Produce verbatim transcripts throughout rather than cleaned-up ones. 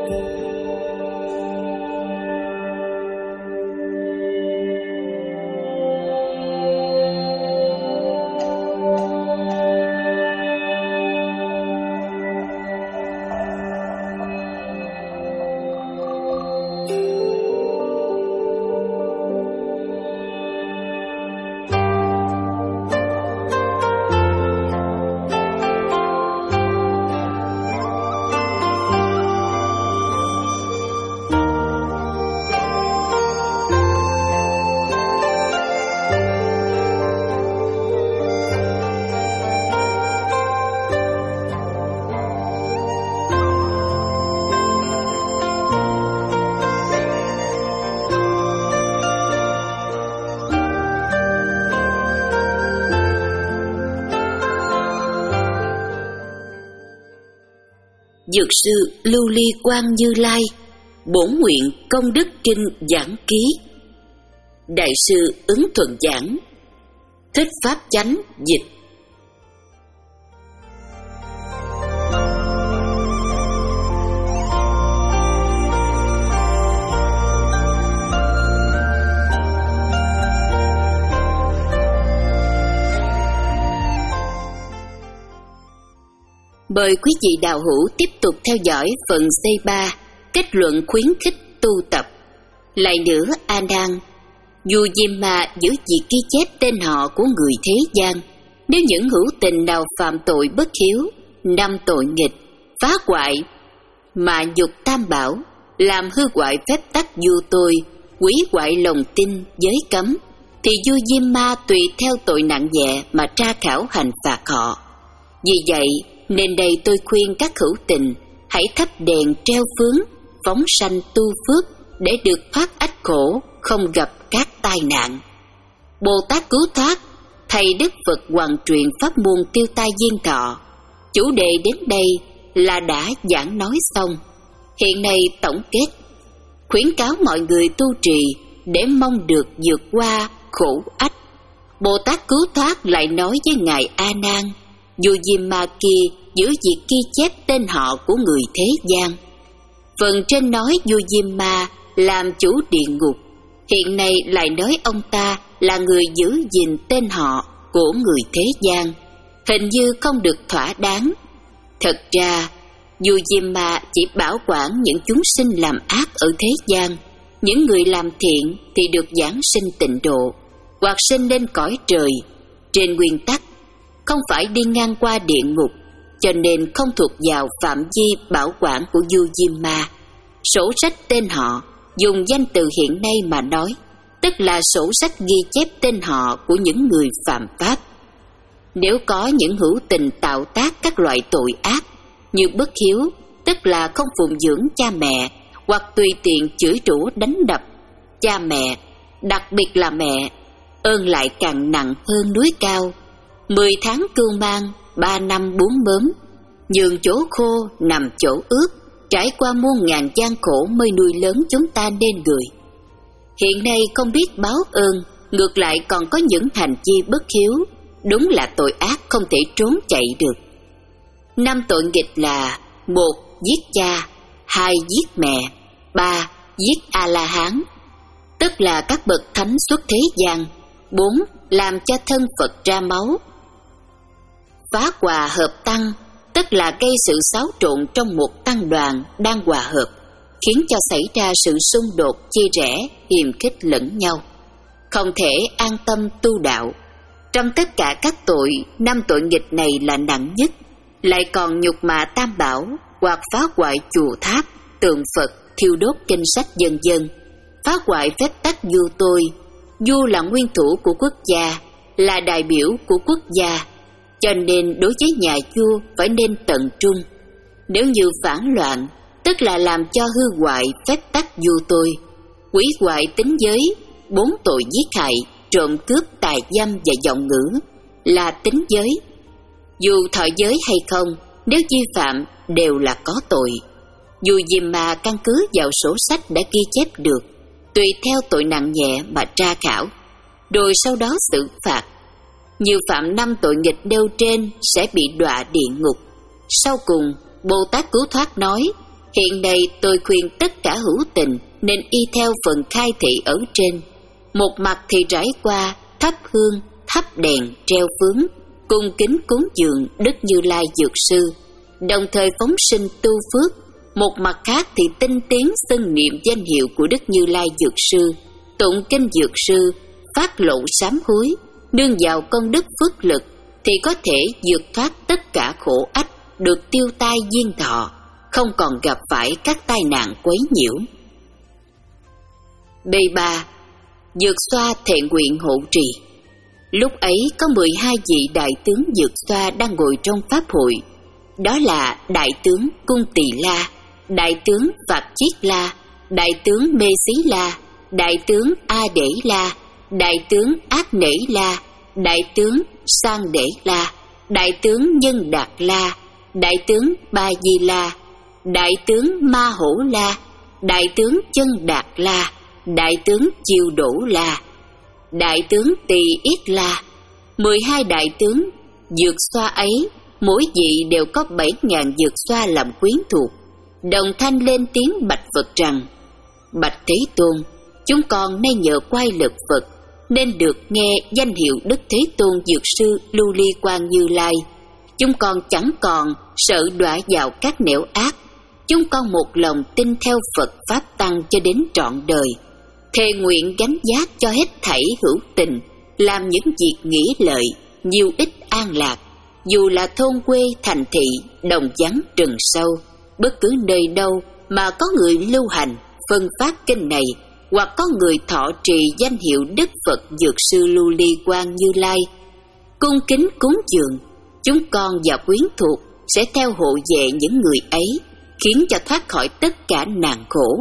Dược sư Lưu Ly Quang Như Lai, bổn nguyện công đức kinh giảng ký. Đại sư Ứng Thuận giảng, Thích Pháp Chánh dịch. Mời quý vị đạo hữu tiếp tục theo dõi phần C ba, kết luận khuyến khích tu tập. Lại nữa, A Nan, dù Diêm Ma giữ việc ghi chép tên họ của người thế gian, nếu những hữu tình nào phạm tội bất hiếu, năm tội nghịch, phá hoại mà dục tam bảo, làm hư hoại phép tắc vô tôi, hủy hoại lòng tin, giới cấm, thì vua Diêm Ma tùy theo tội nặng nhẹ mà tra khảo hành phạt họ. Vì vậy nên đây tôi khuyên các hữu tình hãy thắp đèn treo phướng, phóng sanh tu phước để được thoát ách khổ, không gặp các tai nạn. Bồ Tát Cứu Thoát, thầy Đức Phật hoàn truyền pháp môn tiêu tai diên thọ. Chủ đề đến đây là đã giảng nói xong. Hiện nay tổng kết, khuyến cáo mọi người tu trì để mong được vượt qua khổ ách. Bồ Tát Cứu Thoát lại nói với ngài A Nan, dù Diêm Ma kia giữ việc ghi chép tên họ của người thế gian. Phần trên nói vua Diêm Ma làm chủ địa ngục, hiện nay lại nói ông ta là người giữ gìn tên họ của người thế gian, hình như không được thỏa đáng. Thật ra vua Diêm Ma chỉ bảo quản những chúng sinh làm ác ở thế gian, những người làm thiện thì được giáng sinh tịnh độ hoặc sinh lên cõi trời. Trên nguyên tắc không phải đi ngang qua địa ngục, cho nên không thuộc vào phạm vi bảo quản của vua Diêm Ma. Sổ sách tên họ, dùng danh từ hiện nay mà nói, tức là sổ sách ghi chép tên họ của những người phạm pháp. Nếu có những hữu tình tạo tác các loại tội ác như bất hiếu, tức là không phụng dưỡng cha mẹ, hoặc tùy tiện chửi rủa đánh đập cha mẹ, đặc biệt là mẹ, ơn lại càng nặng hơn núi cao. Mười tháng cưu mang, ba năm bốn mớm, nhường chỗ khô nằm chỗ ướt, trải qua muôn ngàn gian khổ mới nuôi lớn chúng ta nên người. Hiện nay không biết báo ơn, ngược lại còn có những hành vi bất hiếu, đúng là tội ác không thể trốn chạy được. Năm tội nghịch là: một, giết cha; hai, giết mẹ; ba, giết A-la-hán, tức là các bậc thánh xuất thế gian; bốn, làm cho thân Phật ra máu; phá hòa hợp tăng, tức là gây sự xáo trộn trong một tăng đoàn đang hòa hợp, khiến cho xảy ra sự xung đột, chia rẽ, hiềm khích lẫn nhau, không thể an tâm tu đạo. Trong tất cả các tội, năm tội nghịch này là nặng nhất, lại còn nhục mạ tam bảo, hoặc phá hoại chùa tháp, tượng Phật, thiêu đốt kinh sách vân vân, phá hoại phép tắc vua tôi. Vua là nguyên thủ của quốc gia, là đại biểu của quốc gia, cho nên đối với nhà vua phải nên tận trung. Nếu như phản loạn, tức là làm cho hư hoại phép tắc vua tôi, hủy hoại tính giới, bốn tội giết hại, trộm cướp, tà dâm và vọng ngữ là tính giới. Dù thọ giới hay không, nếu vi phạm đều là có tội. Dù Diêm Ma căn cứ vào sổ sách đã ghi chép được, tùy theo tội nặng nhẹ mà tra khảo, rồi sau đó xử phạt. Như phạm năm tội nghịch nêu trên sẽ bị đọa địa ngục. Sau cùng, Bồ Tát Cứu Thoát nói, Hiện nay tôi khuyên tất cả hữu tình nên y theo phần khai thị ở trên. Một mặt thì trải qua thắp hương, thắp đèn, treo phướng, cung kính cúng dường Đức Như Lai Dược Sư, đồng thời phóng sinh tu phước. Một mặt khác thì tinh tiến xưng niệm danh hiệu của Đức Như Lai Dược Sư, tụng kinh Dược Sư, phát lộ sám hối, nương vào công đức phước lực thì có thể vượt thoát tất cả khổ ách, được tiêu tai diên thọ, không còn gặp phải các tai nạn quấy nhiễu. B ba. Dược xoa thệ nguyện hộ trì. Lúc ấy có mười hai vị đại tướng Dược xoa đang ngồi trong pháp hội. Đó là đại tướng Cung Tỳ La, đại tướng Vạc Chiết La, đại tướng Mê Xí La, đại tướng A Đễ La, đại tướng Ác Nể La, đại tướng Sang Đễ La, đại tướng Nhân Đạt La, đại tướng Ba Di La, đại tướng Ma Hổ La, đại tướng Chân Đạt La, đại tướng Chiêu Đỗ La, đại tướng Tỳ Yết La. Mười hai đại tướng Dược xoa ấy, mỗi vị đều có bảy ngàn dược xoa làm quyến thuộc, đồng thanh lên tiếng bạch Phật rằng: Bạch Thế Tôn, chúng con nay nhờ quay lực Phật nên được nghe danh hiệu Đức Thế Tôn Dược Sư Lưu Ly Quang Như Lai. Chúng con chẳng còn sợ đọa vào các nẻo ác. Chúng con một lòng tin theo Phật Pháp Tăng cho đến trọn đời, thề nguyện gánh vác cho hết thảy hữu tình, làm những việc nghĩa lợi, nhiều ích an lạc, dù là thôn quê thành thị, đồng vắng rừng sâu, bất cứ nơi đâu mà có người lưu hành phân phát kinh này, hoặc có người thọ trì danh hiệu Đức Phật Dược Sư Lưu Ly Quang Như Lai, cung kính cúng dường, chúng con và quyến thuộc sẽ theo hộ vệ những người ấy, khiến cho thoát khỏi tất cả nạn khổ.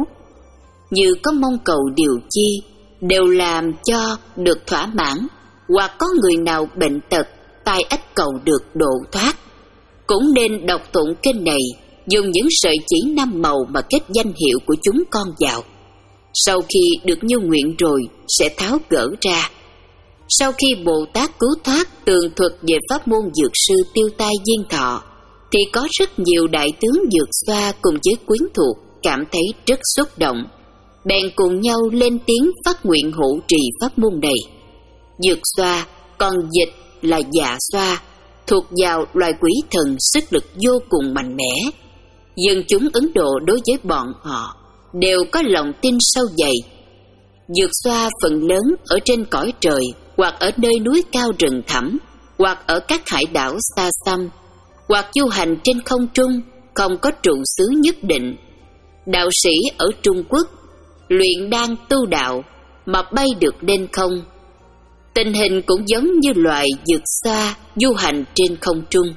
Như có mong cầu điều chi, đều làm cho được thỏa mãn, hoặc có người nào bệnh tật, tai ách cầu được độ thoát. Cũng nên đọc tụng kinh này, dùng những sợi chỉ năm màu mà kết danh hiệu của chúng con vào. Sau khi được như nguyện rồi, sẽ tháo gỡ ra. Sau khi Bồ Tát cứu thoát tường thuật về pháp môn Dược Sư tiêu tai diên thọ, thì có rất nhiều đại tướng Dược xoa cùng với quyến thuộc cảm thấy rất xúc động, bèn cùng nhau lên tiếng phát nguyện hộ trì pháp môn này. Dược xoa, còn dịch là dạ xoa, thuộc vào loài quỷ thần sức lực vô cùng mạnh mẽ. Dân chúng Ấn Độ đối với bọn họ đều có lòng tin sâu dày. Dược xoa phần lớn ở trên cõi trời, hoặc ở nơi núi cao rừng thẳm, hoặc ở các hải đảo xa xăm, hoặc du hành trên không trung, không có trụ xứ nhất định. Đạo sĩ ở Trung Quốc luyện đan tu đạo mà bay được lên không. Tình hình cũng giống như loài dược xoa du hành trên không trung.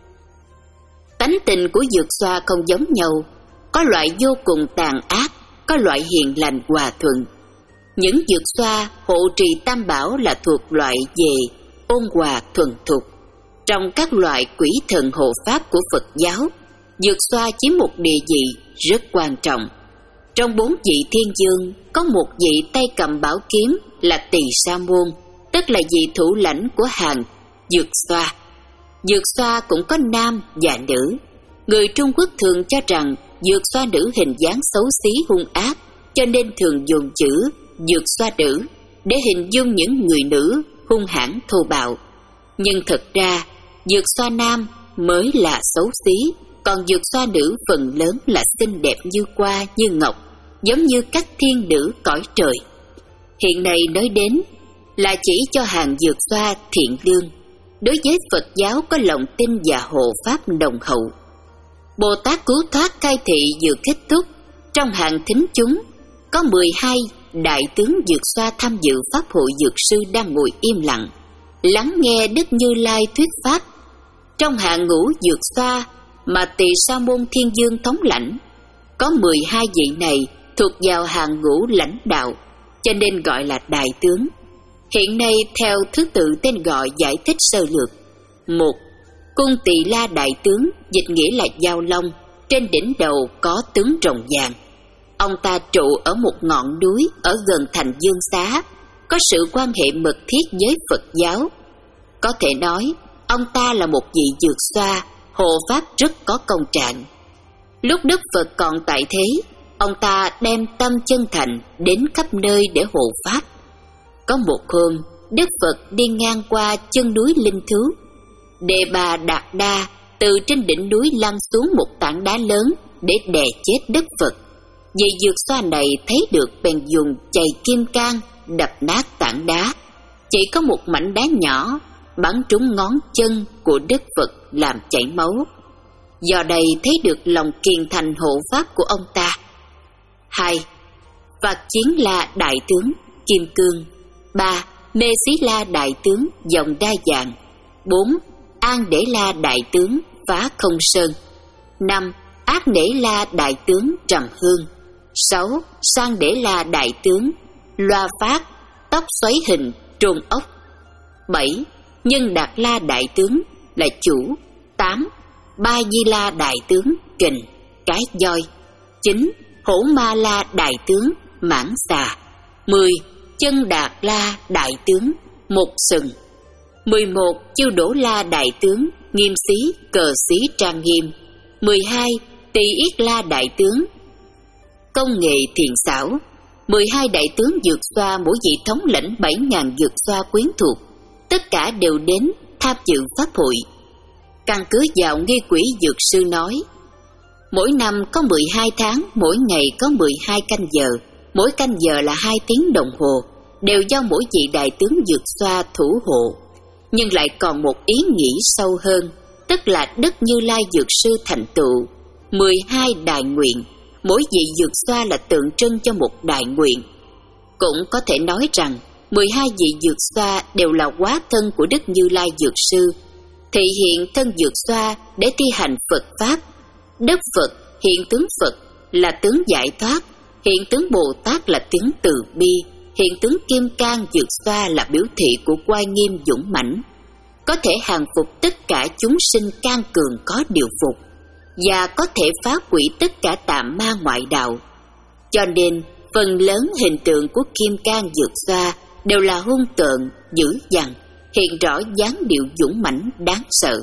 Tánh tình của dược xoa không giống nhau, có loại vô cùng tàn ác, có loại hiền lành hòa thuận. Những dược xoa hộ trì tam bảo là thuộc loại về ôn hòa thuần thục. Trong các loại quỷ thần hộ pháp của Phật giáo, dược xoa chiếm một địa vị rất quan trọng. Trong bốn vị thiên dương, có một vị tay cầm bảo kiếm là Tỳ Sa Môn, tức là vị thủ lãnh của hàng dược xoa. Dược xoa cũng có nam và nữ. Người Trung Quốc thường cho rằng dược xoa nữ hình dáng xấu xí hung ác, cho nên thường dùng chữ dược xoa nữ để hình dung những người nữ hung hãn thô bạo. Nhưng thật ra dược xoa nam mới là xấu xí, còn dược xoa nữ phần lớn là xinh đẹp như hoa như ngọc, giống như các thiên nữ cõi trời. Hiện nay nói đến là chỉ cho hàng dược xoa thiện lương, đối với Phật giáo có lòng tin và hộ pháp đồng hậu. Bồ Tát cứu thoát khai thị vừa kết thúc, trong hàng thính chúng có mười hai đại tướng dược xoa tham dự pháp hội dược sư đang ngồi im lặng, lắng nghe Đức Như Lai thuyết pháp. Trong hàng ngũ dược xoa mà Tỳ Sa Môn Thiên Dương thống lãnh, có mười hai vị này thuộc vào hàng ngũ lãnh đạo, cho nên gọi là đại tướng. Hiện nay theo thứ tự tên gọi giải thích sơ lược. Một, Cung Tỳ La đại tướng, dịch nghĩa là Giao Long, trên đỉnh đầu có tướng rồng vàng. Ông ta trụ ở một ngọn núi ở gần thành Dương Xá, có sự quan hệ mật thiết với Phật giáo. Có thể nói, ông ta là một vị dược xoa, hộ pháp rất có công trạng. Lúc Đức Phật còn tại thế, ông ta đem tâm chân thành đến khắp nơi để hộ pháp. Có một hôm, Đức Phật đi ngang qua chân núi Linh Thú. Đề Bà Đạt Đa từ trên đỉnh núi lăn xuống một tảng đá lớn để đè chết Đức Phật. Vị dược xoa này thấy được bèn dùng chày kim cang đập nát tảng đá. Chỉ có một mảnh đá nhỏ bắn trúng ngón chân của Đức Phật làm chảy máu. Do đây thấy được lòng kiên thành hộ pháp của ông ta. Hai. Phạt Chiến La Đại Tướng Kim Cương. Ba. Mê Xí La Đại Tướng Dòng Đa Dạng. Bốn. An Để La Đại Tướng Phá Không Sơn. Năm. Ác Nể La Đại Tướng Trầm Hương. Sáu. Sang Để La Đại Tướng Loa Phát Tóc Xoáy Hình Trôn Ốc. Bảy. Nhân Đạt La Đại Tướng là Chủ. Tám. Ba Di La Đại Tướng Kình Cái Voi. Chín. Hổ Ma La Đại Tướng Mãng Xà. Mười. Chân Đạt La Đại Tướng Một Sừng. Mười một. Chiêu Đổ La Đại Tướng Nghiêm Xí Cờ Xí Trang Nghiêm. Mười hai. Tỳ Yết La Đại Tướng Công Nghệ Thiện Xảo. Mười hai đại tướng dược xoa mỗi vị thống lãnh bảy ngàn dược xoa quyến thuộc, tất cả đều đến tham dự pháp hội. Căn cứ vào nghi quỹ dược sư nói, mỗi năm có mười hai tháng, mỗi ngày có mười hai canh giờ, mỗi canh giờ là hai tiếng đồng hồ, đều do mỗi vị đại tướng dược xoa thủ hộ. Nhưng lại còn một ý nghĩ sâu hơn, tức là Đức Như Lai dược sư thành tựu mười hai đại nguyện, mỗi vị dược xoa là tượng trưng cho một đại nguyện. Cũng có thể nói rằng mười hai vị dược xoa đều là hóa thân của Đức Như Lai dược sư, thị hiện thân dược xoa để thi hành Phật pháp. Đức Phật, hiện tướng Phật là tướng giải thoát, hiện tướng Bồ Tát là tướng từ bi, hiện tướng Kim Cang dược xoa là biểu thị của oai nghiêm dũng mãnh, có thể hàng phục tất cả chúng sinh can cường có điều phục, và có thể phá hủy tất cả tà ma ngoại đạo. Cho nên phần lớn hình tượng của Kim Cang dược xoa đều là hung tợn, dữ dằn, hiện rõ dáng điệu dũng mãnh đáng sợ.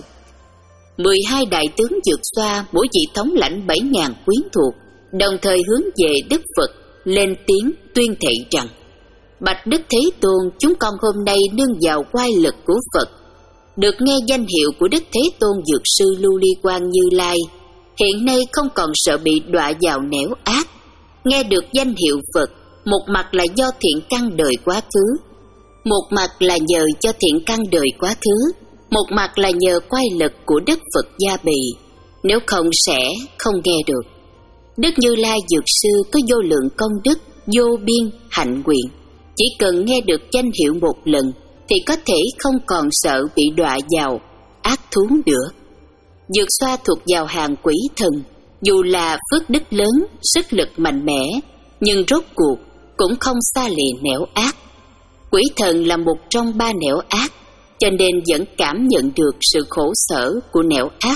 Mười hai đại tướng dược xoa mỗi vị thống lãnh bảy ngàn quyến thuộc, đồng thời hướng về Đức Phật lên tiếng tuyên thệ rằng: Bạch Đức Thế Tôn, chúng con hôm nay nương vào oai lực của Phật, được nghe danh hiệu của Đức Thế Tôn dược sư Lưu Ly Quang Như Lai, hiện nay không còn sợ bị đọa vào nẻo ác. Nghe được danh hiệu Phật, một mặt là do thiện căn đời quá khứ, một mặt là nhờ cho thiện căn đời quá khứ, một mặt là nhờ quay lực của Đức Phật gia bì, nếu không sẽ không nghe được. Đức Như Lai dược sư có vô lượng công đức, vô biên hạnh nguyện, chỉ cần nghe được danh hiệu một lần thì có thể không còn sợ bị đọa vào ác thú nữa. Dược xoa thuộc vào hàng quỷ thần, dù là phước đức lớn, sức lực mạnh mẽ, nhưng rốt cuộc cũng không xa lìa nẻo ác. Quỷ thần là một trong ba nẻo ác, cho nên vẫn cảm nhận được sự khổ sở của nẻo ác.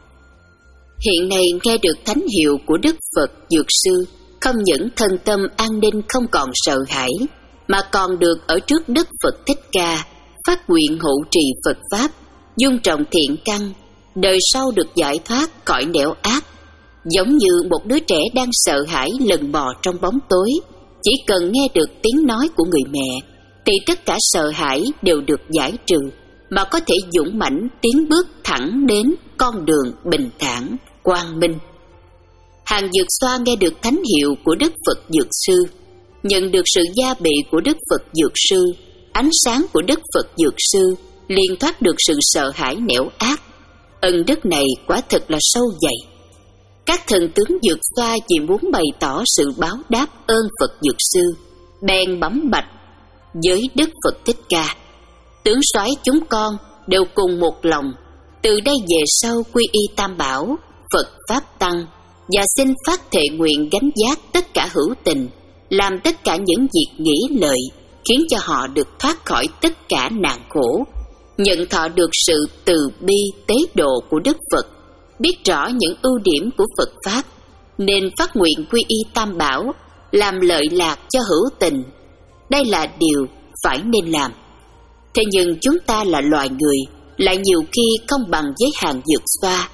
Hiện nay nghe được thánh hiệu của Đức Phật dược sư, không những thân tâm an ninh không còn sợ hãi, mà còn được ở trước Đức Phật Thích Ca phát nguyện hộ trì Phật pháp, dung trọng thiện căn, đời sau được giải thoát khỏi nẻo ác. Giống như một đứa trẻ đang sợ hãi lần mò trong bóng tối, chỉ cần nghe được tiếng nói của người mẹ thì tất cả sợ hãi đều được giải trừ, mà có thể dũng mãnh tiến bước thẳng đến con đường bình thản, quang minh. Hàng dược xoa nghe được thánh hiệu của Đức Phật dược sư, nhận được sự gia bị của Đức Phật dược sư, ánh sáng của Đức Phật dược sư, liền thoát được sự sợ hãi nẻo ác. Ân đức này quả thật là sâu dày. Các thần tướng dược xoa chỉ muốn bày tỏ sự báo đáp ơn Phật dược sư, bèn bấm bạch với Đức Phật Thích Ca: Tướng soái chúng con đều cùng một lòng, từ đây về sau quy y Tam Bảo, Phật Pháp Tăng, và xin phát thệ nguyện gánh vác tất cả hữu tình, làm tất cả những việc nghĩ lợi, khiến cho họ được thoát khỏi tất cả nạn khổ, nhận thọ được sự từ bi tế độ của Đức Phật, biết rõ những ưu điểm của Phật Pháp, nên phát nguyện quy y Tam Bảo, làm lợi lạc cho hữu tình. Đây là điều phải nên làm. Thế nhưng chúng ta là loài người, lại nhiều khi không bằng với hàng dược xoa.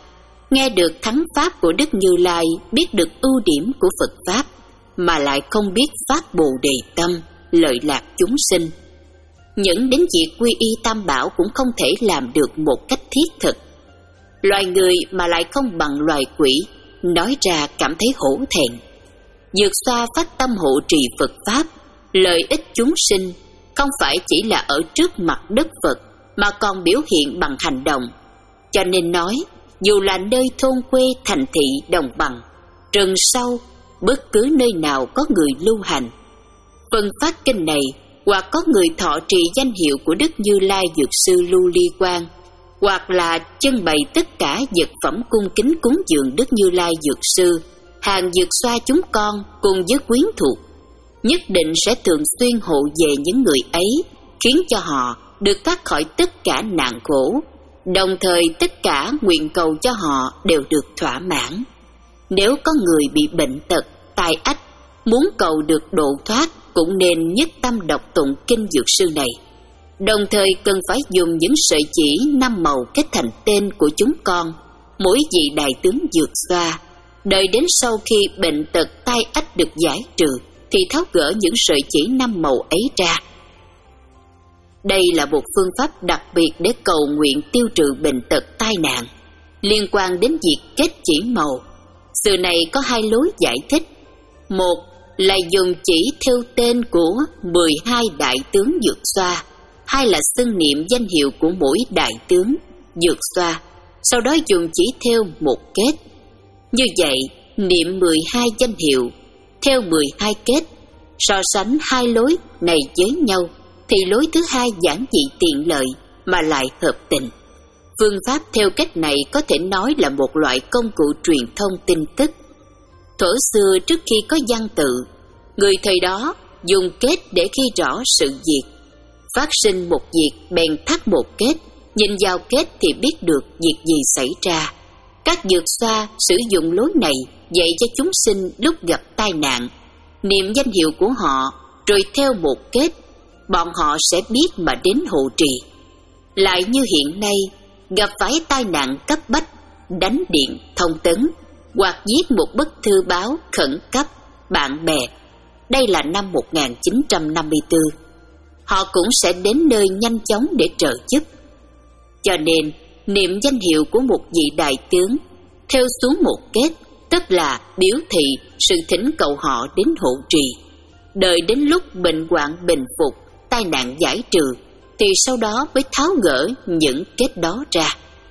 nghe được thắng pháp của Đức Như Lai, biết được ưu điểm của Phật Pháp, mà lại không biết phát Bồ Đề tâm, lợi lạc chúng sinh. Những đến việc quy y Tam Bảo cũng không thể làm được một cách thiết thực. Loài người mà lại không bằng loài quỷ, nói ra cảm thấy hổ thẹn. Dược Xoa phát tâm hộ trì Phật Pháp, lợi ích chúng sinh, không phải chỉ là ở trước mặt Đức Phật, mà còn biểu hiện bằng hành động. Cho nên nói, dù là nơi thôn quê, thành thị, đồng bằng, rừng sâu, bất cứ nơi nào có người lưu hành, phần phát kinh này hoặc có người thọ trì danh hiệu của Đức Như Lai Dược Sư Lưu Ly Quang, hoặc là trưng bày tất cả vật phẩm cung kính cúng dường Đức Như Lai Dược Sư, hàng Dược Xoa chúng con cùng với quyến thuộc, nhất định sẽ thường xuyên hộ về những người ấy, khiến cho họ được thoát khỏi tất cả nạn khổ, đồng thời tất cả nguyện cầu cho họ đều được thỏa mãn. Nếu có người bị bệnh tật, tai ách, muốn cầu được độ thoát, cũng nên nhất tâm đọc tụng kinh Dược Sư này. Đồng thời cần phải dùng những sợi chỉ năm màu kết thành tên của chúng con, mỗi vị đại tướng Dược Xoa. Đợi đến sau khi bệnh tật tai ách được giải trừ, thì tháo gỡ những sợi chỉ năm màu ấy ra. Đây là một phương pháp đặc biệt để cầu nguyện tiêu trừ bệnh tật tai nạn. Liên quan đến việc kết chỉ màu, sự này có hai lối giải thích. Một là dùng chỉ theo tên của mười hai đại tướng Dược Xoa, hai là xưng niệm danh hiệu của mỗi đại tướng Dược Xoa, sau đó dùng chỉ theo một kết. Như vậy, niệm mười hai danh hiệu theo mười hai kết, so sánh hai lối này với nhau, thì lối thứ hai giản dị tiện lợi mà lại hợp tình. Phương pháp theo cách này có thể nói là một loại công cụ truyền thông tin tức. Thuở xưa trước khi có văn tự, người thời đó dùng kết để ghi rõ sự việc. Phát sinh một việc bèn thắt một kết, nhìn vào kết thì biết được việc gì xảy ra. Các Dược Xoa sử dụng lối này dạy cho chúng sinh lúc gặp tai nạn, niệm danh hiệu của họ rồi theo một kết, bọn họ sẽ biết mà đến hộ trì. Lại như hiện nay, gặp phải tai nạn cấp bách, đánh điện thông tấn hoặc viết một bức thư báo khẩn cấp bạn bè. Đây là năm một nghìn chín trăm năm mươi tư. Họ cũng sẽ đến nơi nhanh chóng để trợ giúp. Cho nên, niệm danh hiệu của một vị đại tướng theo xuống một kết, tức là biểu thị sự thỉnh cầu họ đến hộ trì. Đợi đến lúc bệnh hoạn bình phục, tai nạn giải trừ, thì sau đó mới tháo gỡ những kết đó ra.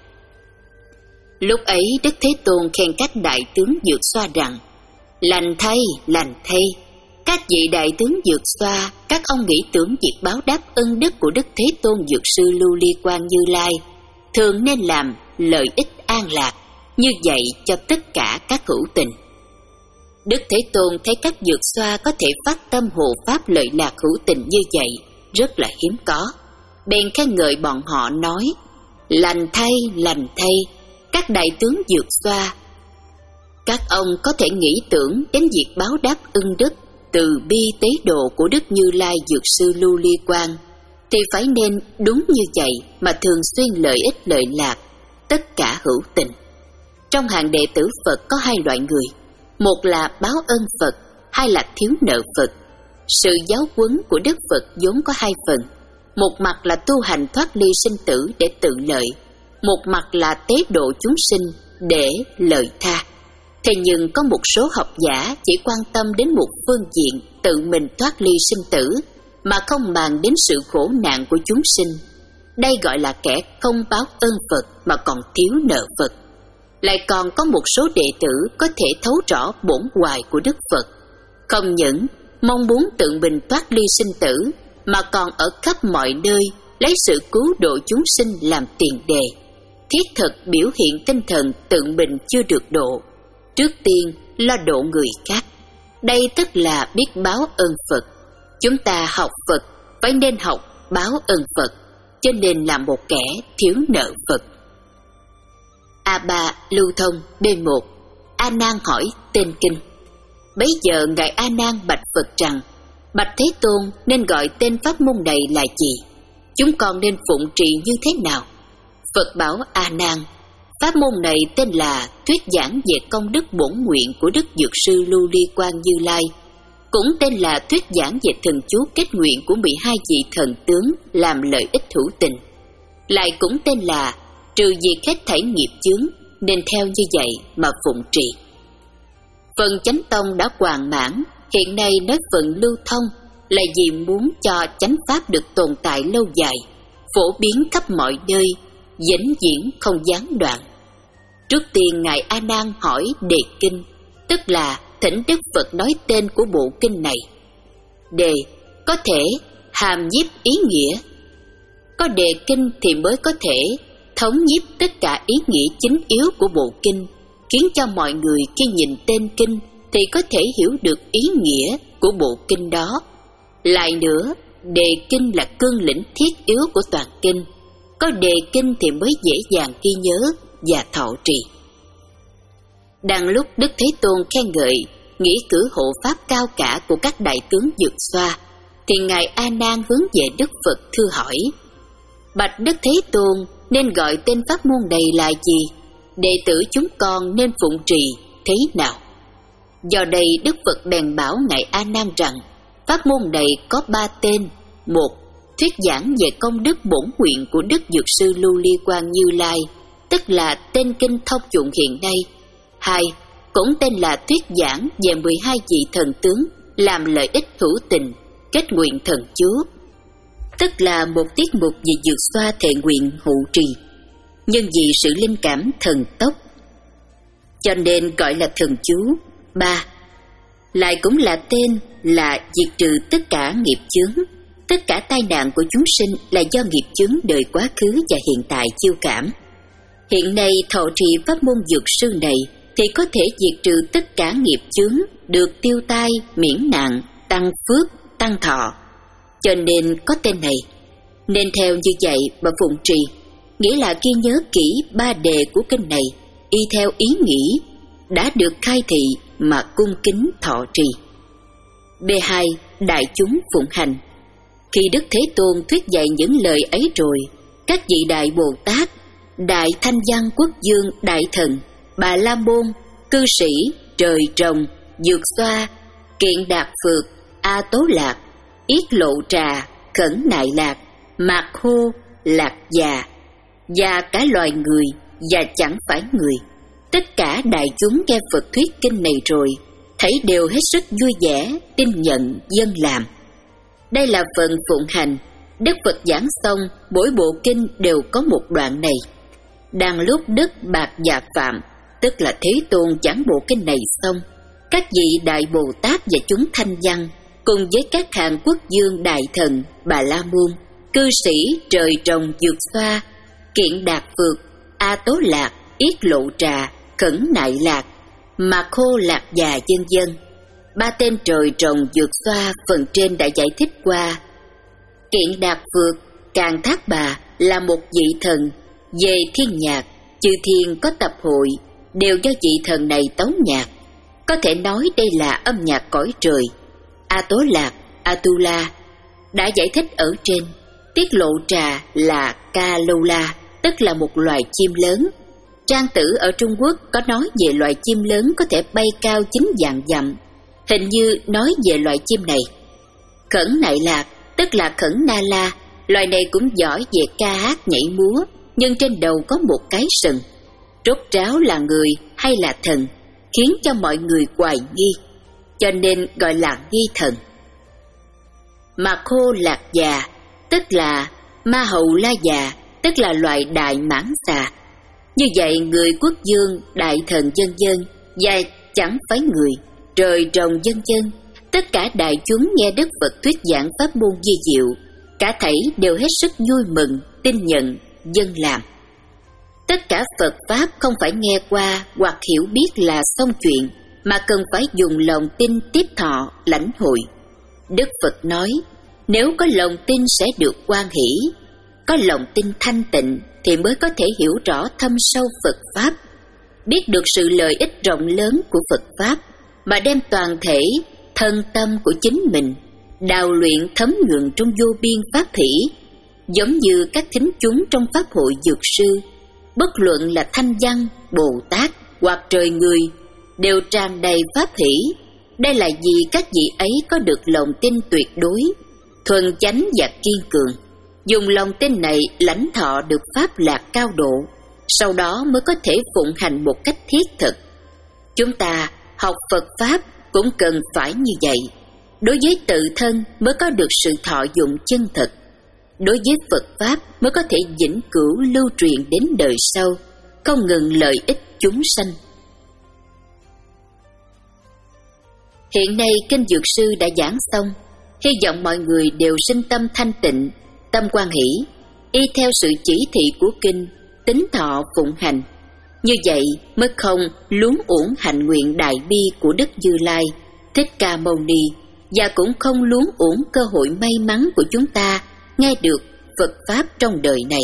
Lúc ấy Đức Thế Tôn khen các đại tướng Dược Xoa rằng: lành thay, lành thay, các vị đại tướng Dược Xoa, các ông nghĩ tưởng việc báo đáp ân đức của Đức Thế Tôn Dược Sư Lưu Ly Quang Như Lai thường nên làm lợi ích an lạc, như vậy cho tất cả các hữu tình. Đức Thế Tôn thấy các Dược Xoa có thể phát tâm hộ pháp lợi lạc hữu tình như vậy rất là hiếm có, bèn khen ngợi bọn họ nói: lành thay, lành thay, các đại tướng Dược Xoa, các ông có thể nghĩ tưởng đến việc báo đáp ân đức từ bi tế độ của Đức Như Lai Dược Sư Lưu Ly Quang, thì phải nên đúng như vậy mà thường xuyên lợi ích lợi lạc tất cả hữu tình. Trong hàng đệ tử Phật có hai loại người, một là báo ân Phật, hai là thiếu nợ Phật. Sự giáo huấn của Đức Phật vốn có hai phần, một mặt là tu hành thoát ly sinh tử để tự lợi, một mặt là tế độ chúng sinh để lợi tha. Thế nhưng có một số học giả chỉ quan tâm đến một phương diện tự mình thoát ly sinh tử, mà không màng đến sự khổ nạn của chúng sinh. Đây gọi là kẻ không báo ơn Phật mà còn thiếu nợ Phật. Lại còn có một số đệ tử có thể thấu rõ bổn hoài của Đức Phật, không những mong muốn tự mình thoát ly sinh tử, mà còn ở khắp mọi nơi lấy sự cứu độ chúng sinh làm tiền đề, thiết thực biểu hiện tinh thần tự mình chưa được độ, trước tiên lo độ người khác. Đây tức là biết báo ơn Phật. Chúng ta học Phật phải nên học báo ơn Phật, cho nên là một kẻ thiếu nợ Phật. A ba lưu thông B một. A Nan hỏi tên kinh. Bấy giờ ngài A Nan bạch Phật rằng: bạch Thế Tôn, nên gọi tên pháp môn này là gì? Chúng con nên phụng trì như thế nào? Phật bảo A Nan: Pháp môn này tên là thuyết giảng về công đức bổn nguyện của Đức Dược Sư Lưu Ly Quang Như Lai, cũng tên là thuyết giảng về thần chú kết nguyện của mười hai vị thần tướng làm lợi ích hữu tình, lại cũng tên là trừ diệt hết thảy nghiệp chướng, nên theo như vậy mà phụng trì. Phần Chánh Tông đã hoàn mãn, hiện nay nói phần lưu thông là vì muốn cho chánh pháp được tồn tại lâu dài, phổ biến khắp mọi nơi, vĩnh viễn không gián đoạn. Trước tiên Ngài A Nan hỏi đề kinh, tức là thỉnh Đức Phật nói tên của bộ kinh này. Đề có thể hàm nhiếp ý nghĩa, có đề kinh thì mới có thể thống nhiếp tất cả ý nghĩa chính yếu của bộ kinh, khiến cho mọi người khi nhìn tên kinh thì có thể hiểu được ý nghĩa của bộ kinh đó. Lại nữa, đề kinh là cương lĩnh thiết yếu của toàn kinh, có đề kinh thì mới dễ dàng ghi nhớ và thọ trì. Đang lúc Đức Thế Tôn khen ngợi nghĩa cử hộ pháp cao cả của các đại tướng Dược Xoa, thì Ngài A Nan hướng về Đức Phật thưa hỏi: Bạch Đức Thế Tôn, nên gọi tên pháp môn này là gì? Đệ tử chúng con nên phụng trì thế nào? Do đây Đức Phật bèn bảo Ngài A Nan rằng pháp môn này có ba tên. Một, thuyết giảng về công đức bổn nguyện của Đức Dược Sư Lưu Ly Quang Như Lai, tức là tên kinh thông dụng hiện nay. Hai, cũng tên là thuyết giảng về mười hai vị thần tướng làm lợi ích hữu tình, kết nguyện thần chú, tức là một tiết mục về Dược Xoa thệ nguyện hộ trì, nhưng vì sự linh cảm thần tốc cho nên gọi là thần chú. Ba, lại cũng là tên là diệt trừ tất cả nghiệp chướng. Tất cả tai nạn của chúng sinh là do nghiệp chướng đời quá khứ và hiện tại chiêu cảm. Hiện nay thọ trì pháp môn dược sư này thì có thể diệt trừ tất cả nghiệp chướng, được tiêu tai, miễn nạn, tăng phước, tăng thọ. Cho nên có tên này. Nên theo như vậy mà phụng trì, nghĩa là ghi nhớ kỹ ba đề của kinh này, y theo ý nghĩ đã được khai thị mà cung kính thọ trì. B hai. Đại chúng phụng hành. Khi Đức Thế Tôn thuyết dạy những lời ấy rồi, các vị Đại Bồ Tát, Đại Thanh Văn Quốc Dương Đại Thần, Bà La Môn, Cư Sĩ, Trời Trồng, Dược Xoa, Kiện Đạt Phược, A Tố Lạc, Yết Lộ Trà, Khẩn Nại Lạc, Mạc Hô, Lạc Già, và cả loài người và chẳng phải người, tất cả đại chúng nghe Phật thuyết kinh này rồi, thấy đều hết sức vui vẻ, tin nhận, dâng làm. Đây là phần phụng hành. Đức Phật giảng xong, mỗi bộ kinh đều có một đoạn này. Đang lúc Đức Bạc Dạ Phạm, tức là Thế Tôn giảng bộ kinh này xong, các vị Đại Bồ Tát và chúng Thanh Văn cùng với các hàng Quốc Dương Đại Thần, Bà La Môn, Cư Sĩ, Trời Trồng, Dược Xoa, Kiện Đạt Phược, A Tố Lạc, Yết Lộ Trà, Khẩn Nại Lạc, Mạc Khô Lạc Già vân vân. Ba tên Trời Trồng, Dược Xoa phần trên đã giải thích qua. Kiện Đạt Phược, Càn Thác Bà là một vị thần về thiên nhạc, chư thiên có tập hội đều do vị thần này tấu nhạc, có thể nói đây là âm nhạc cõi trời. A Tố Lạc, Atula đã giải thích ở trên. Tiết Lộ Trà là Ca Lâu La, tức là một loài chim lớn. Trang Tử ở Trung Quốc có nói về loài chim lớn có thể bay cao chín vạn dặm, hình như nói về loài chim này. Khẩn Nại Lạc, tức là Khẩn Na La, loài này cũng giỏi về ca hát nhảy múa, nhưng trên đầu có một cái sừng. Rốt ráo là người hay là thần, khiến cho mọi người hoài nghi, cho nên gọi là nghi thần. Mạc Khô Lạc Già, tức là Ma Hầu La Già, tức là loài đại mãng xà. Như vậy người Quốc Dương, Đại Thần vân vân và chẳng phải người, Trời Trồng vân vân, tất cả đại chúng nghe Đức Phật thuyết giảng pháp môn vi diệu, cả thảy đều hết sức vui mừng, tin nhận, dâng làm. Tất cả Phật pháp không phải nghe qua hoặc hiểu biết là xong chuyện, mà cần phải dùng lòng tin tiếp thọ, lãnh hội. Đức Phật nói, nếu có lòng tin sẽ được hoan hỷ, có lòng tin thanh tịnh thì mới có thể hiểu rõ thâm sâu Phật pháp, biết được sự lợi ích rộng lớn của Phật pháp, mà đem toàn thể thân tâm của chính mình đào luyện thấm nhuần trong vô biên pháp thủy, giống như các thính chúng trong pháp hội dược sư bất luận là Thanh Văn, Bồ Tát hoặc trời người, đều tràn đầy pháp hỷ. Đây là vì các vị ấy có được lòng tin tuyệt đối, thuần chánh và kiên cường. Dùng lòng tin này lãnh thọ được pháp lạc cao độ, sau đó mới có thể phụng hành một cách thiết thực. Chúng ta học Phật Pháp cũng cần phải như vậy. Đối với tự thân mới có được sự thọ dụng chân thật. Đối với Phật Pháp mới có thể vĩnh cửu lưu truyền đến đời sau, không ngừng lợi ích chúng sanh. Hiện nay Kinh Dược Sư đã giảng xong, hy vọng mọi người đều sinh tâm thanh tịnh, tâm hoan hỷ, y theo sự chỉ thị của Kinh, tín thọ phụng hành. Như vậy mới không luống uổng hạnh nguyện đại bi của Đức Như Lai, Thích Ca Mâu Ni, và cũng không luống uổng cơ hội may mắn của chúng ta nghe được Phật Pháp trong đời này.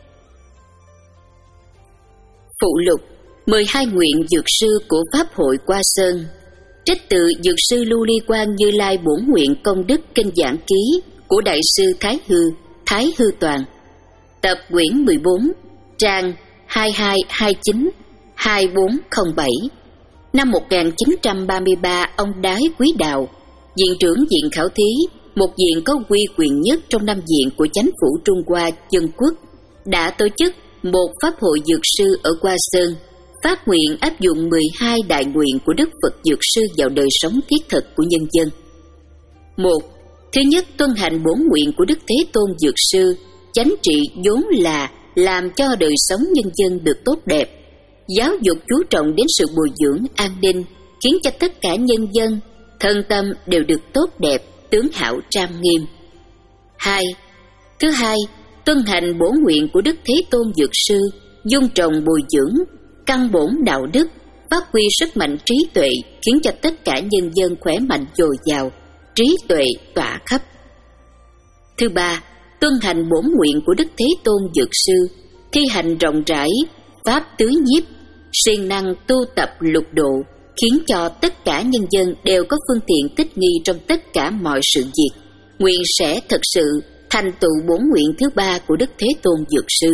Phụ lục mười hai nguyện Dược Sư của Pháp hội Hoa Sơn. Trích từ Dược Sư Lưu Ly Quang Như Lai Bổn Nguyện Công Đức Kinh Giảng Ký của Đại sư Thái Hư, Thái Hư Toàn. Tập quyển mười bốn, trang hai hai hai chín hai bốn không bảy. Năm một nghìn chín trăm ba mươi ba, ông Đái Quý Đạo, Viện trưởng Viện Khảo Thí, một viện có uy quyền nhất trong năm viện của Chánh phủ Trung Hoa Dân Quốc, đã tổ chức một Pháp hội Dược Sư ở Hoa Sơn, phát nguyện áp dụng mười hai đại nguyện của Đức Phật Dược Sư vào đời sống thiết thực của nhân dân. Một. Thứ nhất, tuân hành bổn nguyện của Đức Thế Tôn Dược Sư, chánh trị vốn là làm cho đời sống nhân dân được tốt đẹp. Giáo dục chú trọng đến sự bồi dưỡng an ninh, khiến cho tất cả nhân dân, thân tâm đều được tốt đẹp, tướng hảo trang nghiêm. Hai. Thứ hai, tuân hành bổn nguyện của Đức Thế Tôn Dược Sư, dung trồng bồi dưỡng căn bổn đạo đức, phát huy sức mạnh trí tuệ, khiến cho tất cả nhân dân khỏe mạnh dồi dào, trí tuệ tỏa khắp. Thứ ba, tuân hành bổn nguyện của Đức Thế Tôn Dược Sư, thi hành rộng rãi pháp tứ nhiếp, siêng năng tu tập lục độ, khiến cho tất cả nhân dân đều có phương tiện tích nghi trong tất cả mọi sự việc. Nguyện sẽ thực sự thành tựu bổn nguyện thứ ba của Đức Thế Tôn Dược Sư.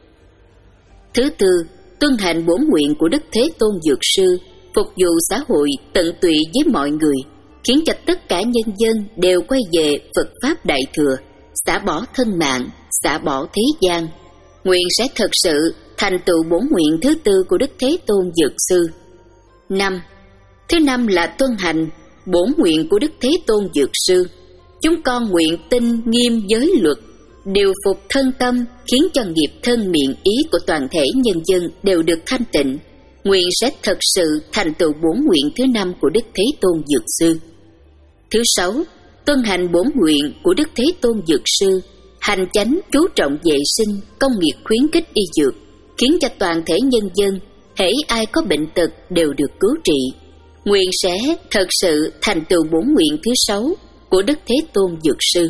Thứ tư, tuân hành bổn nguyện của Đức Thế Tôn Dược Sư, phục vụ xã hội tận tụy với mọi người, khiến cho tất cả nhân dân đều quay về Phật Pháp Đại Thừa, xả bỏ thân mạng, xả bỏ thế gian. Nguyện sẽ thực sự thành tựu bổn nguyện thứ tư của Đức Thế Tôn Dược Sư. Năm. Thứ năm là tuân hành bổn nguyện của Đức Thế Tôn Dược Sư. Chúng con nguyện tin nghiêm giới luật, điều phục thân tâm, khiến cho nghiệp thân miệng ý của toàn thể nhân dân đều được thanh tịnh. Nguyện sẽ thật sự thành tựu bổn nguyện thứ năm của Đức Thế Tôn Dược Sư. Thứ sáu, tuân hành bổn nguyện của Đức Thế Tôn Dược Sư, hành chánh chú trọng vệ sinh, công nghiệp khuyến khích y dược, khiến cho toàn thể nhân dân, hễ ai có bệnh tật đều được cứu trị. Nguyện sẽ thật sự thành tựu bổn nguyện thứ sáu của Đức Thế Tôn Dược Sư.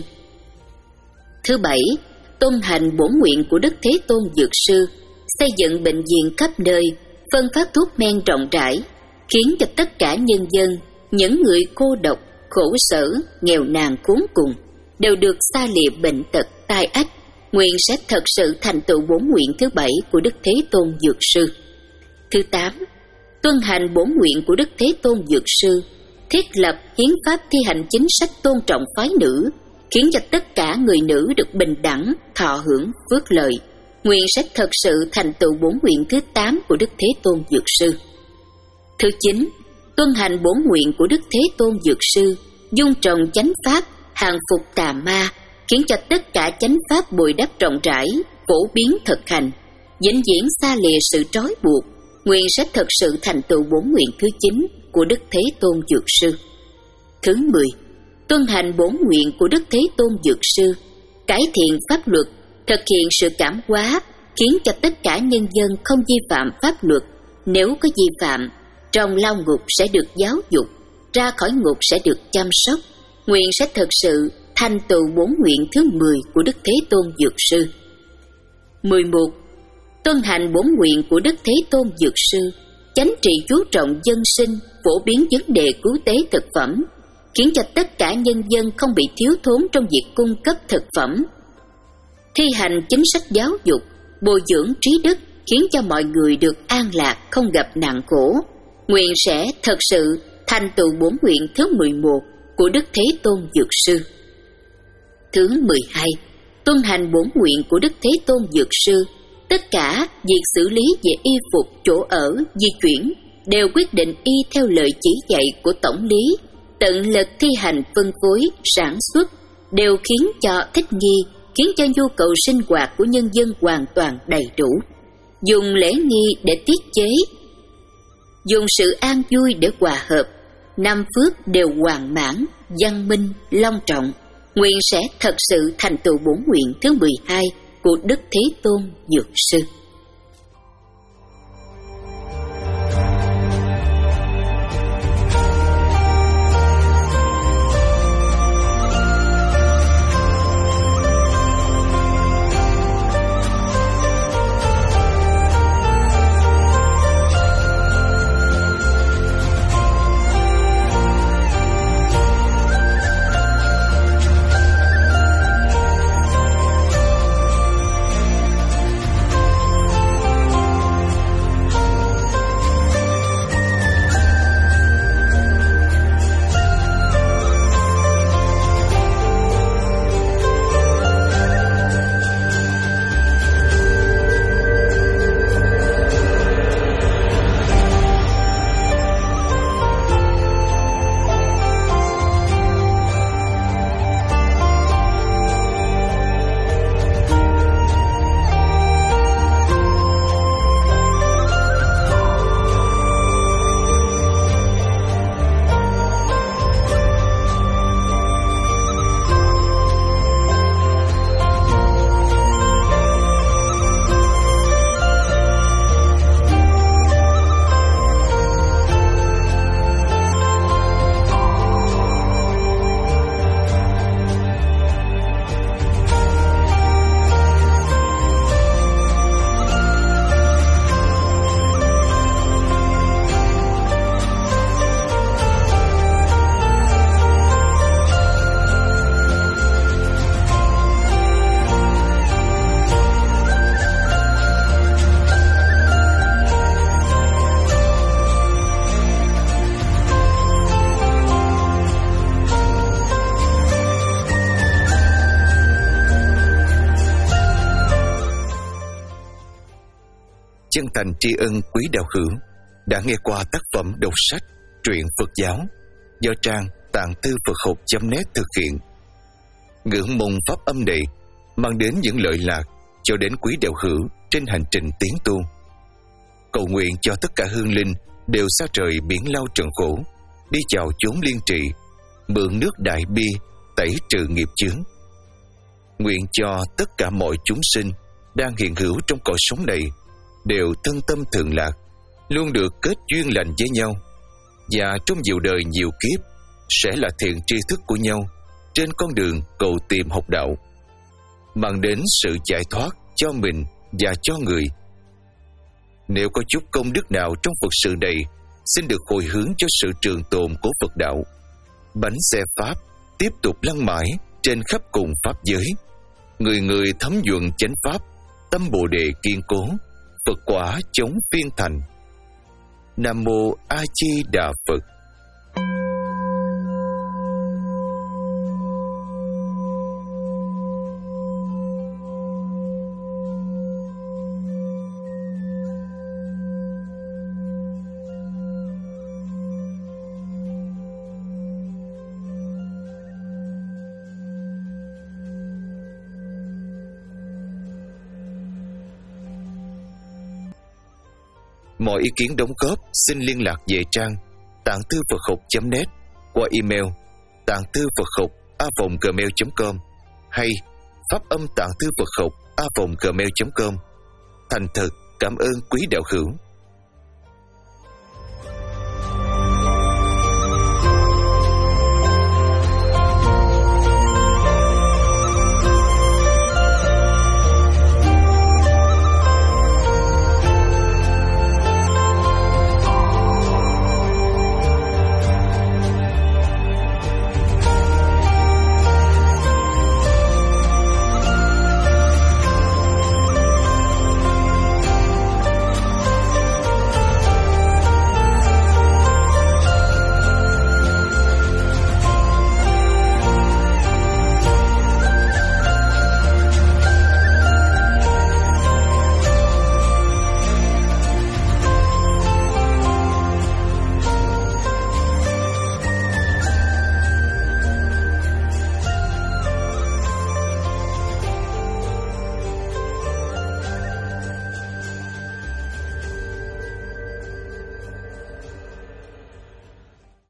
Thứ bảy, tuân hành bổn nguyện của Đức Thế Tôn Dược Sư, xây dựng bệnh viện khắp nơi, phân phát thuốc men rộng rãi, khiến cho tất cả nhân dân, những người cô độc, khổ sở, nghèo nàn khốn cùng, đều được xa lìa bệnh tật, tai ách. Nguyện sẽ thật sự thành tựu bổn nguyện thứ bảy của Đức Thế Tôn Dược Sư. Thứ tám, tuân hành bổn nguyện của Đức Thế Tôn Dược Sư, thiết lập hiến pháp thi hành chính sách tôn trọng phái nữ, khiến cho tất cả người nữ được bình đẳng, thọ hưởng phước lợi. Nguyện sẽ thật sự thành tựu bổn nguyện thứ tám của Đức Thế Tôn Dược Sư. Thứ chín, tuân hành bổn nguyện của Đức Thế Tôn Dược Sư, dung trồng chánh pháp, hàng phục tà ma, khiến cho tất cả chánh pháp bồi đắp rộng rãi, phổ biến thực hành, vĩnh viễn xa lìa sự trói buộc. Nguyện sẽ thật sự thành tựu bổn nguyện thứ chín của Đức Thế Tôn Dược Sư. Thứ mười, tuân hành bổn nguyện của Đức Thế Tôn Dược Sư, cải thiện pháp luật, thực hiện sự cảm hóa, khiến cho tất cả nhân dân không vi phạm pháp luật. Nếu có vi phạm, trong lao ngục sẽ được giáo dục, ra khỏi ngục sẽ được chăm sóc. Nguyện sẽ thực sự thành tựu bổn nguyện thứ mười của Đức Thế Tôn Dược Sư. Mười một, tuân hành bổn nguyện của Đức Thế Tôn Dược Sư, chánh trị chú trọng dân sinh, phổ biến vấn đề cứu tế thực phẩm, khiến cho tất cả nhân dân không bị thiếu thốn trong việc cung cấp thực phẩm. Thi hành chính sách giáo dục, bồi dưỡng trí đức, khiến cho mọi người được an lạc, không gặp nạn khổ. Nguyện sẽ thật sự thành tựu bổn nguyện thứ mười một của Đức Thế Tôn Dược Sư. Thứ mười hai, tuân hành bổn nguyện của Đức Thế Tôn Dược Sư. Tất cả việc xử lý về y phục, chỗ ở, di chuyển đều quyết định y theo lời chỉ dạy của tổng lý, tận lực thi hành phân phối, sản xuất, đều khiến cho thích nghi, khiến cho nhu cầu sinh hoạt của nhân dân hoàn toàn đầy đủ. Dùng lễ nghi để tiết chế, dùng sự an vui để hòa hợp, năm phước đều hoàn mãn, văn minh, long trọng. Nguyện sẽ thật sự thành tựu bổn nguyện thứ mười hai của Đức Thế Tôn Dược Sư. Chân thành tri ân quý đạo hữu đã nghe qua tác phẩm đọc sách truyện Phật giáo do trang tạng thư Phật học chấm net thực hiện. Ngưỡng mong pháp âm này mang đến những lợi lạc cho đến quý đạo hữu trên hành trình tiến tu. Cầu nguyện cho tất cả hương linh đều xa trời biển lao trần khổ, đi chào chốn liên trị, mượn nước đại bi tẩy trừ nghiệp chướng. Nguyện cho tất cả mọi chúng sinh đang hiện hữu trong cõi sống này đều thân tâm thường lạc, luôn được kết duyên lành với nhau, và trong nhiều đời nhiều kiếp sẽ là thiện tri thức của nhau trên con đường cầu tìm học đạo, mang đến sự giải thoát cho mình và cho người. Nếu có chút công đức nào trong Phật sự này, xin được hồi hướng cho sự trường tồn của Phật đạo. Bánh xe Pháp tiếp tục lăn mãi trên khắp cùng Pháp giới, người người thấm nhuận chánh Pháp, tâm Bồ Đề kiên cố, Phật quả chống phiên thành. Nam Mô A Di Đà Phật. Mọi ý kiến đóng góp xin liên lạc về trang tạng thư Phật học chấm net qua email tạng thư Phật học a vòng gmail chấm com hay pháp âm tạng thư Phật học a vòng gmail chấm com. Thành thật cảm ơn quý đạo hữu.